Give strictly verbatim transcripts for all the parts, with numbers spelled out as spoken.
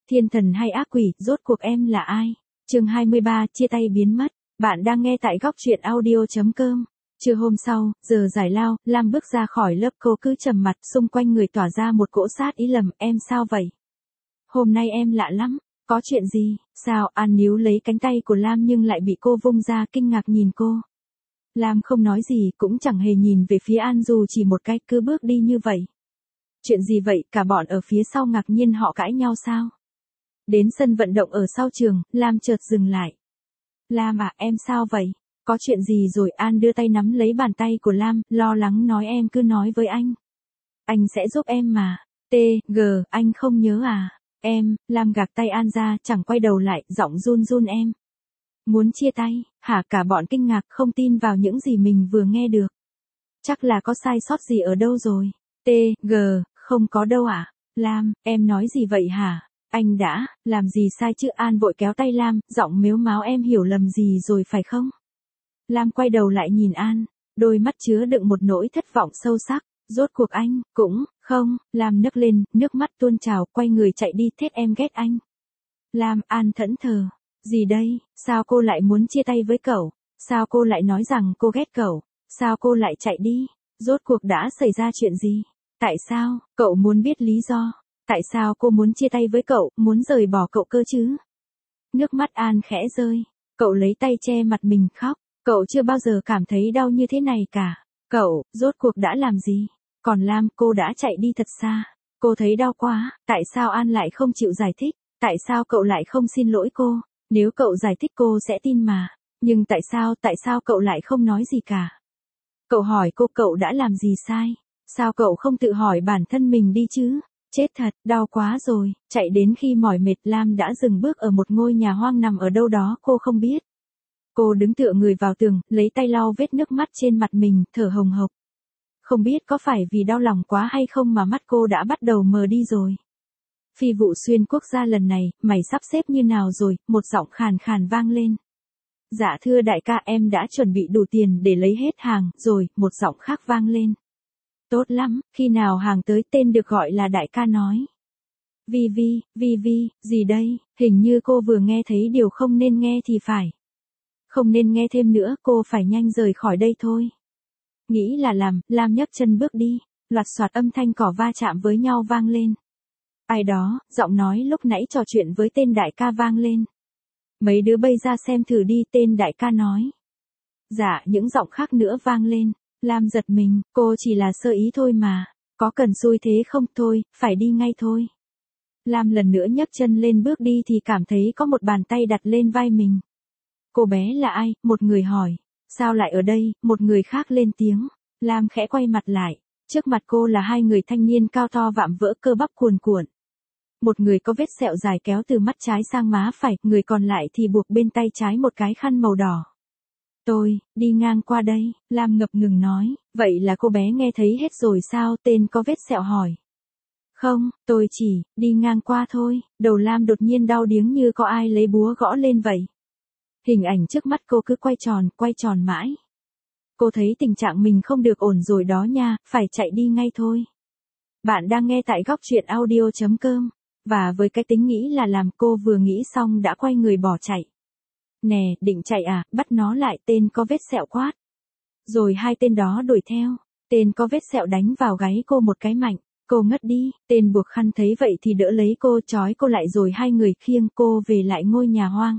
Thiên thần hay ác quỷ, rốt cuộc em là ai? Chương hai mươi ba, chia tay biến mất. Bạn đang nghe tại góc truyện audio chấm com. Trưa hôm sau, giờ giải lao, Lam bước ra khỏi lớp, cô cứ trầm mặt, xung quanh người tỏa ra một cỗ sát ý lầm, em sao vậy? Hôm nay em lạ lắm, có chuyện gì? Sao? An níu lấy cánh tay của Lam nhưng lại bị cô vung ra, kinh ngạc nhìn cô. Lam không nói gì, cũng chẳng hề nhìn về phía An dù chỉ một cái, cứ bước đi như vậy. Chuyện gì vậy? Cả bọn ở phía sau ngạc nhiên, họ cãi nhau sao? Đến sân vận động ở sau trường, Lam chợt dừng lại. Lam à, em sao vậy? Có chuyện gì rồi? An đưa tay nắm lấy bàn tay của Lam, lo lắng nói em cứ nói với anh. Anh sẽ giúp em mà. T, G, anh không nhớ à? Em, Lam gạt tay An ra, chẳng quay đầu lại, giọng run run em. Muốn chia tay, hả? Cả bọn kinh ngạc, không tin vào những gì mình vừa nghe được. Chắc là có sai sót gì ở đâu rồi. T, G, không có đâu ạ. À? Lam, em nói gì vậy hả? Anh đã, làm gì sai chứ? An vội kéo tay Lam, giọng mếu máo, em hiểu lầm gì rồi phải không? Lam quay đầu lại nhìn An, đôi mắt chứa đựng một nỗi thất vọng sâu sắc. Rốt cuộc anh, cũng, không, Lam nấc lên, nước mắt tuôn trào, quay người chạy đi, thét em ghét anh. Lam, An thẫn thờ. Gì đây? Sao cô lại muốn chia tay với cậu? Sao cô lại nói rằng cô ghét cậu? Sao cô lại chạy đi? Rốt cuộc đã xảy ra chuyện gì? Tại sao? Cậu muốn biết lý do? Tại sao cô muốn chia tay với cậu, muốn rời bỏ cậu cơ chứ? Nước mắt An khẽ rơi. Cậu lấy tay che mặt mình khóc. Cậu chưa bao giờ cảm thấy đau như thế này cả. Cậu, rốt cuộc đã làm gì? Còn Lam, cô đã chạy đi thật xa. Cô thấy đau quá. Tại sao An lại không chịu giải thích? Tại sao cậu lại không xin lỗi cô? Nếu cậu giải thích cô sẽ tin mà. Nhưng tại sao, tại sao cậu lại không nói gì cả? Cậu hỏi cô cậu đã làm gì sai? Sao cậu không tự hỏi bản thân mình đi chứ? Chết thật, đau quá rồi. Chạy đến khi mỏi mệt, Lam đã dừng bước ở một ngôi nhà hoang nằm ở đâu đó cô không biết. Cô đứng tựa người vào tường, lấy tay lau vết nước mắt trên mặt mình, thở hồng hộc. Không biết có phải vì đau lòng quá hay không mà mắt cô đã bắt đầu mờ đi rồi. Phi vụ xuyên quốc gia lần này, mày sắp xếp như nào rồi? Một giọng khàn khàn vang lên. Dạ thưa đại ca, em đã chuẩn bị đủ tiền để lấy hết hàng rồi, một giọng khác vang lên. Tốt lắm, khi nào hàng tới? Tên được gọi là đại ca nói. Vi Vi, Vi Vi, gì đây? Hình như cô vừa nghe thấy điều không nên nghe thì phải. Không nên nghe thêm nữa, cô phải nhanh rời khỏi đây thôi. Nghĩ là làm, Lam nhấc chân bước đi, loạt soạt âm thanh cỏ va chạm với nhau vang lên. Ai đó, giọng nói lúc nãy trò chuyện với tên đại ca vang lên. Mấy đứa bây ra xem thử đi, tên đại ca nói. Dạ, những giọng khác nữa vang lên. Lam giật mình, cô chỉ là sơ ý thôi mà. Có cần xui thế không? Thôi, phải đi ngay thôi. Lam lần nữa nhấc chân lên bước đi thì cảm thấy có một bàn tay đặt lên vai mình. Cô bé là ai? Một người hỏi. Sao lại ở đây? Một người khác lên tiếng. Lam khẽ quay mặt lại. Trước mặt cô là hai người thanh niên cao to vạm vỡ, cơ bắp cuồn cuộn. Một người có vết sẹo dài kéo từ mắt trái sang má phải, người còn lại thì buộc bên tay trái một cái khăn màu đỏ. Tôi, đi ngang qua đây, Lam ngập ngừng nói. Vậy là cô bé nghe thấy hết rồi sao? Tên có vết sẹo hỏi. Không, tôi chỉ, đi ngang qua thôi. Đầu Lam đột nhiên đau điếng như có ai lấy búa gõ lên vậy. Hình ảnh trước mắt cô cứ quay tròn, quay tròn mãi. Cô thấy tình trạng mình không được ổn rồi đó nha, phải chạy đi ngay thôi. Bạn đang nghe tại góc truyện audio chấm com. Và với cái tính nghĩ là làm, cô vừa nghĩ xong đã quay người bỏ chạy. Nè, định chạy à? Bắt nó lại, tên có vết sẹo quát. Rồi hai tên đó đuổi theo. Tên có vết sẹo đánh vào gáy cô một cái mạnh. Cô ngất đi. Tên buộc khăn thấy vậy thì đỡ lấy cô, trói cô lại rồi hai người khiêng cô về lại ngôi nhà hoang.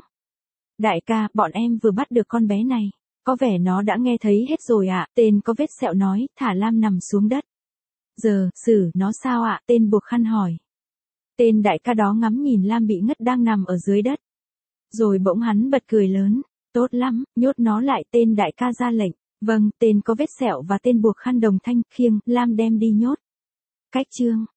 Đại ca, bọn em vừa bắt được con bé này. Có vẻ nó đã nghe thấy hết rồi ạ. À? Tên có vết sẹo nói, thả Lam nằm xuống đất. Giờ, xử nó sao ạ? À? Tên buộc khăn hỏi. Tên đại ca đó ngắm nhìn Lam bị ngất đang nằm ở dưới đất. Rồi bỗng hắn bật cười lớn. Tốt lắm, nhốt nó lại, tên đại ca ra lệnh. Vâng, tên có vết sẹo và tên buộc khăn đồng thanh khiêng Lam đem đi nhốt. Cách chương